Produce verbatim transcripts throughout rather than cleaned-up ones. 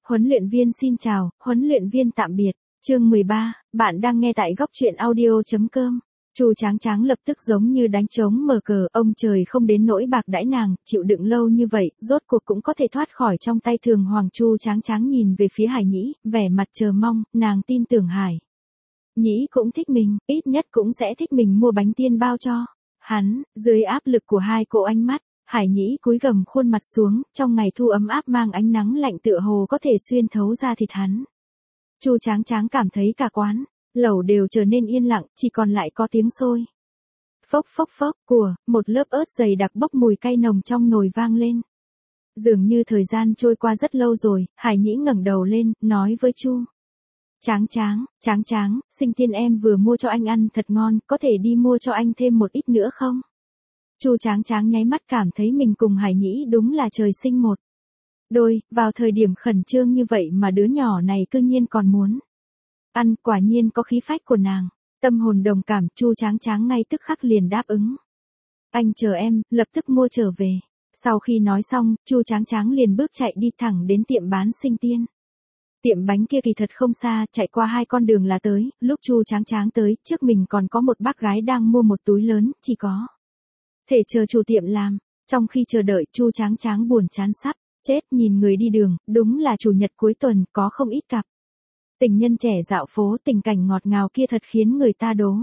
Huấn luyện viên xin chào, huấn luyện viên tạm biệt. Chương mười ba, bạn đang nghe tại góc truyện audio.com. Chu Tráng Tráng lập tức giống như đánh trống mở cờ, ông trời không đến nỗi bạc đãi nàng, chịu đựng lâu như vậy, rốt cuộc cũng có thể thoát khỏi trong tay Thường Hoàng. Chu Tráng Tráng nhìn về phía Hải Nhĩ, vẻ mặt chờ mong, nàng tin tưởng Hải Nhĩ cũng thích mình, ít nhất cũng sẽ thích mình mua bánh tiên bao cho hắn. Dưới áp lực của hai cỗ ánh mắt, Hải Nhĩ cúi gằm khuôn mặt xuống, trong ngày thu ấm áp mang ánh nắng lạnh tựa hồ có thể xuyên thấu ra thịt hắn. Chu Tráng Tráng cảm thấy cả quán lẩu đều trở nên yên lặng, chỉ còn lại có tiếng sôi. Phốc phốc phốc của, một lớp ớt dày đặc bốc mùi cay nồng trong nồi vang lên. Dường như thời gian trôi qua rất lâu rồi, Hải Nhĩ ngẩng đầu lên, nói với Chu Tráng Tráng, Tráng Tráng, Sinh Tiên em vừa mua cho anh ăn thật ngon, có thể đi mua cho anh thêm một ít nữa không? Chu Tráng Tráng nháy mắt cảm thấy mình cùng Hải Nhĩ đúng là trời sinh một đôi, vào thời điểm khẩn trương như vậy mà đứa nhỏ này cư nhiên còn muốn ăn, quả nhiên có khí phách của nàng. Tâm hồn đồng cảm, Chu Tráng Tráng ngay tức khắc liền đáp ứng. Anh chờ em, lập tức mua trở về. Sau khi nói xong, Chu Tráng Tráng liền bước chạy đi thẳng đến tiệm bán Sinh Tiên. Tiệm bánh kia kỳ thật không xa, chạy qua hai con đường là tới. Lúc Chu Tráng Tráng tới, trước mình còn có một bác gái đang mua một túi lớn, chỉ có thể chờ chủ tiệm làm. Trong khi chờ đợi, Chu Tráng Tráng buồn chán sắp chết nhìn người đi đường, đúng là chủ nhật cuối tuần có không ít cặp tình nhân trẻ dạo phố, tình cảnh ngọt ngào kia thật khiến người ta đố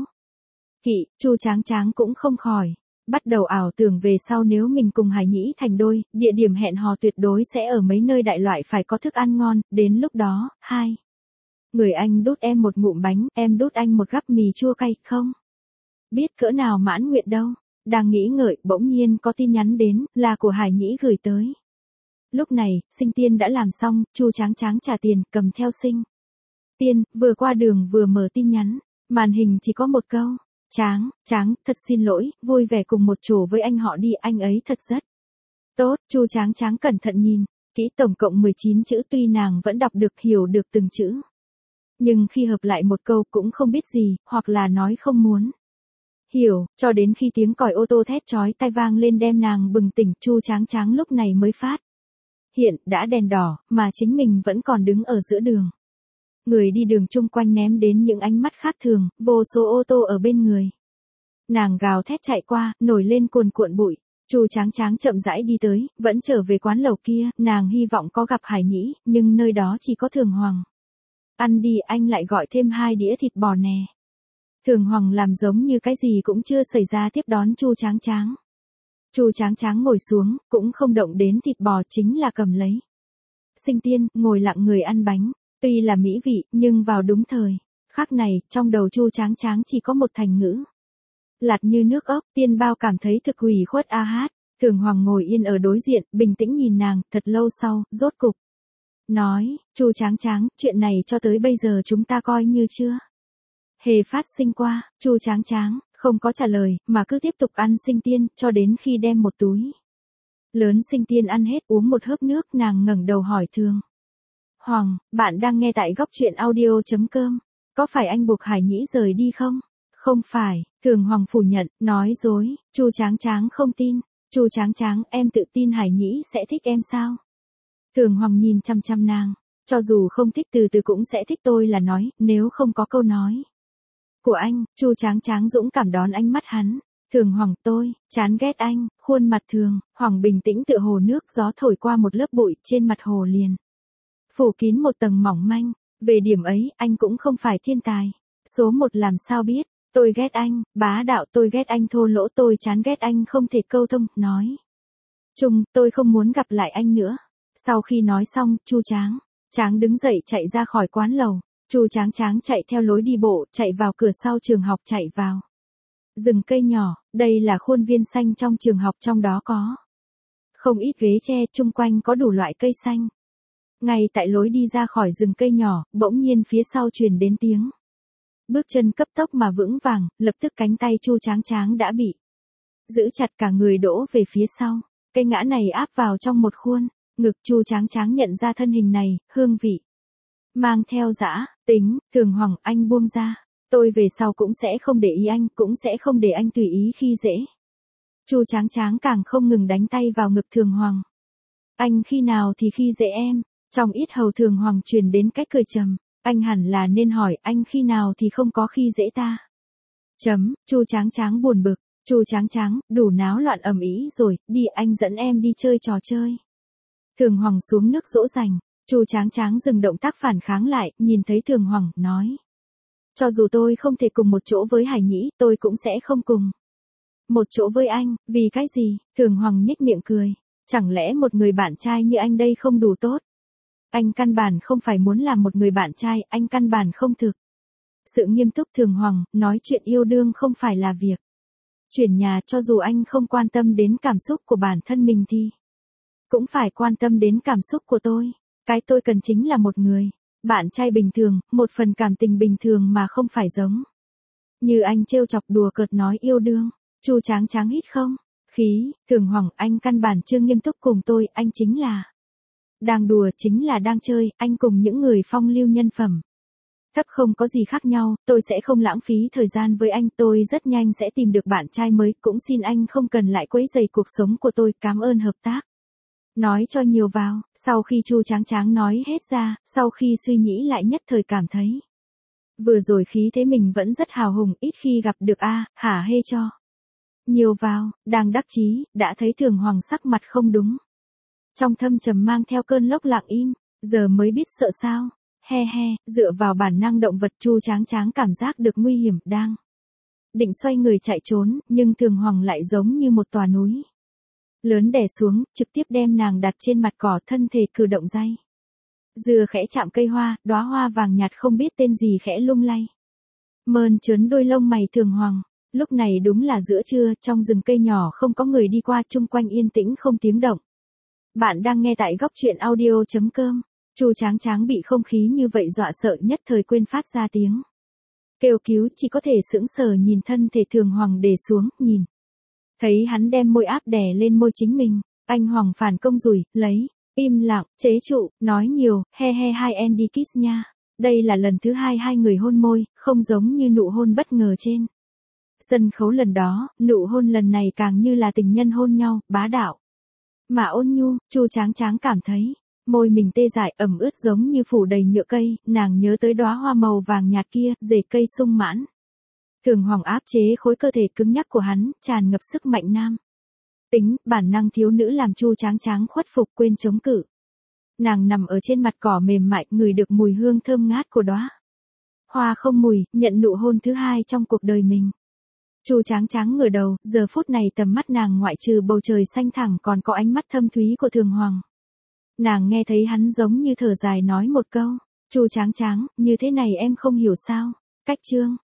kỵ. Chu Tráng Tráng cũng không khỏi bắt đầu ảo tưởng về sau nếu mình cùng Hải Nhĩ thành đôi, địa điểm hẹn hò tuyệt đối sẽ ở mấy nơi đại loại phải có thức ăn ngon, đến lúc đó, hai người anh đút em một ngụm bánh, em đút anh một gắp mì chua cay, không biết cỡ nào mãn nguyện đâu. Đang nghĩ ngợi, bỗng nhiên có tin nhắn đến, là của Hải Nhĩ gửi tới. Lúc này, Sinh Tiên đã làm xong, Chu Tráng Tráng trả tiền, cầm theo Sinh Tiên, vừa qua đường vừa mở tin nhắn, màn hình chỉ có một câu. Tráng, Tráng, thật xin lỗi, vui vẻ cùng một chỗ với anh họ đi, anh ấy thật rất tốt. Chu Tráng Tráng cẩn thận nhìn kỹ, tổng cộng mười chín chữ, tuy nàng vẫn đọc được hiểu được từng chữ, nhưng khi hợp lại một câu cũng không biết gì, hoặc là nói không muốn hiểu, cho đến khi tiếng còi ô tô thét chói tai vang lên đem nàng bừng tỉnh. Chu Tráng Tráng lúc này mới phát hiện đã đèn đỏ, mà chính mình vẫn còn đứng ở giữa đường. Người đi đường chung quanh ném đến những ánh mắt khác thường, vô số ô tô ở bên người nàng gào thét chạy qua, nổi lên cuồn cuộn bụi. Chu Tráng Tráng chậm rãi đi tới, vẫn trở về quán lẩu kia, nàng hy vọng có gặp Hải Nhĩ, nhưng nơi đó chỉ có Thường Hoàng. Ăn đi, anh lại gọi thêm hai đĩa thịt bò nè. Thường Hoàng làm giống như cái gì cũng chưa xảy ra tiếp đón Chu Tráng Tráng. Chu Tráng Tráng ngồi xuống, cũng không động đến thịt bò, chính là cầm lấy Sinh Tiên, ngồi lặng người ăn bánh. Tuy là mỹ vị, nhưng vào đúng thời khắc này, trong đầu Chu Tráng Tráng chỉ có một thành ngữ: lạt như nước ốc. Tiên bao cảm thấy thực ủy khuất a hát. Thường Hoàng ngồi yên ở đối diện, bình tĩnh nhìn nàng, thật lâu sau, rốt cục nói, Chu Tráng Tráng, chuyện này cho tới bây giờ chúng ta coi như chưa hề phát sinh qua. Chu Tráng Tráng không có trả lời, mà cứ tiếp tục ăn Sinh Tiên, cho đến khi đem một túi lớn Sinh Tiên ăn hết, uống một hớp nước, nàng ngẩng đầu hỏi Thường Hoàng, bạn đang nghe tại góc truyện audio.com. Có phải anh buộc Hải Nhĩ rời đi không? Không phải. Thường Hoàng phủ nhận, nói dối. Chu Tráng Tráng không tin. Chu Tráng Tráng, em tự tin Hải Nhĩ sẽ thích em sao? Thường Hoàng nhìn chăm chăm nàng. Cho dù không thích từ từ cũng sẽ thích, tôi là nói, nếu không có câu nói của anh. Chu Tráng Tráng dũng cảm đón ánh mắt hắn. Thường Hoàng, tôi chán ghét anh. Khuôn mặt Thường Hoàng bình tĩnh tựa hồ nước, gió thổi qua một lớp bụi, trên mặt hồ liền phủ kín một tầng mỏng manh. Về điểm ấy, anh cũng không phải thiên tài số một, làm sao biết. Tôi ghét anh, bá đạo, tôi ghét anh thô lỗ, tôi chán ghét anh không thể câu thông, nói chung, tôi không muốn gặp lại anh nữa. Sau khi nói xong, Chu Tráng Tráng đứng dậy chạy ra khỏi quán lẩu. Chu Tráng Tráng chạy theo lối đi bộ, chạy vào cửa sau trường học, chạy vào rừng cây nhỏ. Đây là khuôn viên xanh trong trường học, trong đó có không ít ghế tre, chung quanh có đủ loại cây xanh. Ngay tại lối đi ra khỏi rừng cây nhỏ, bỗng nhiên phía sau truyền đến tiếng bước chân cấp tốc mà vững vàng, lập tức cánh tay Chu Tráng Tráng đã bị giữ chặt, cả người đổ về phía sau. Cây ngã này áp vào trong một khuôn ngực. Chu Tráng Tráng nhận ra thân hình này, hương vị mang theo dã tính. Thường Hoàng, anh buông ra. Tôi về sau cũng sẽ không để ý anh, cũng sẽ không để anh tùy ý khi dễ. Chu Tráng Tráng càng không ngừng đánh tay vào ngực Thường Hoàng. Anh khi nào thì khi dễ em? Trong yết hầu Thường Hoàng truyền đến cái cười trầm, anh hẳn là nên hỏi anh khi nào thì không có khi dễ ta. Chấm, Chu Tráng Tráng buồn bực, Chu Tráng Tráng, đủ náo loạn ầm ĩ rồi, đi anh dẫn em đi chơi trò chơi. Thường Hoàng xuống nước dỗ dành, Chu Tráng Tráng dừng động tác phản kháng lại, nhìn thấy Thường Hoàng, nói. Cho dù tôi không thể cùng một chỗ với Hải Nhĩ, tôi cũng sẽ không cùng một chỗ với anh, vì cái gì? Thường Hoàng nhếch miệng cười, chẳng lẽ một người bạn trai như anh đây không đủ tốt? Anh căn bản không phải muốn làm một người bạn trai, anh căn bản không thực. Sự nghiêm túc Thường Hoàng, nói chuyện yêu đương không phải là việc chuyển nhà, cho dù anh không quan tâm đến cảm xúc của bản thân mình thì cũng phải quan tâm đến cảm xúc của tôi. Cái tôi cần chính là một người bạn trai bình thường, một phần cảm tình bình thường mà không phải giống như anh trêu chọc đùa cợt nói yêu đương. Chu Tráng Tráng hít không khí, Thường Hoàng, anh căn bản chưa nghiêm túc cùng tôi, anh chính là đang đùa, chính là đang chơi, anh cùng những người phong lưu nhân phẩm thấp không có gì khác nhau, tôi sẽ không lãng phí thời gian với anh, tôi rất nhanh sẽ tìm được bạn trai mới, cũng xin anh không cần lại quấy rầy cuộc sống của tôi, cảm ơn hợp tác. Nói cho nhiều vào, sau khi Chu Tráng Tráng nói hết ra, sau khi suy nghĩ lại nhất thời cảm thấy vừa rồi khí thế mình vẫn rất hào hùng, ít khi gặp được a, hả hê cho nhiều vào, đang đắc chí, đã thấy Thường Hoàng sắc mặt không đúng. Trong thâm trầm mang theo cơn lốc lặng im, giờ mới biết sợ sao. He he, dựa vào bản năng động vật Chu Tráng Tráng cảm giác được nguy hiểm, đang định xoay người chạy trốn, nhưng Thường Hoàng lại giống như một tòa núi lớn đè xuống, trực tiếp đem nàng đặt trên mặt cỏ, thân thể cử động day. Dừa khẽ chạm cây hoa, đóa hoa vàng nhạt không biết tên gì khẽ lung lay. Mơn trớn đôi lông mày Thường Hoàng. Lúc này đúng là giữa trưa, trong rừng cây nhỏ không có người đi qua, chung quanh yên tĩnh không tiếng động. Bạn đang nghe tại góc truyện audio chấm com. Chu Tráng Tráng bị không khí như vậy dọa sợ, nhất thời quên phát ra tiếng kêu cứu, chỉ có thể sững sờ nhìn thân thể Thường Hoàng để xuống, nhìn thấy hắn đem môi áp đè lên môi chính mình, anh Hoàng phản công rủi, lấy, im lặng, chế trụ, nói nhiều, he he hai en đi kiss nha. Đây là lần thứ hai hai người hôn môi, không giống như nụ hôn bất ngờ trên sân khấu lần đó, nụ hôn lần này càng như là tình nhân hôn nhau, bá đạo mà ôn nhu. Chu Tráng Tráng cảm thấy môi mình tê dại, ẩm ướt giống như phủ đầy nhựa cây, nàng nhớ tới đóa hoa màu vàng nhạt kia, rễ cây sung mãn. Thường Hoàng áp chế khối cơ thể cứng nhắc của hắn, tràn ngập sức mạnh nam tính, bản năng thiếu nữ làm Chu Tráng Tráng khuất phục, quên chống cự. Nàng nằm ở trên mặt cỏ mềm mại, ngửi được mùi hương thơm ngát của đóa hoa không mùi, nhận nụ hôn thứ hai trong cuộc đời mình. Chu Tráng Tráng ngửa đầu, giờ phút này tầm mắt nàng ngoại trừ bầu trời xanh thẳm còn có ánh mắt thâm thúy của Thường Hoàng. Nàng nghe thấy hắn giống như thở dài nói một câu, Chu Tráng Tráng, như thế này em không hiểu sao. Cách chương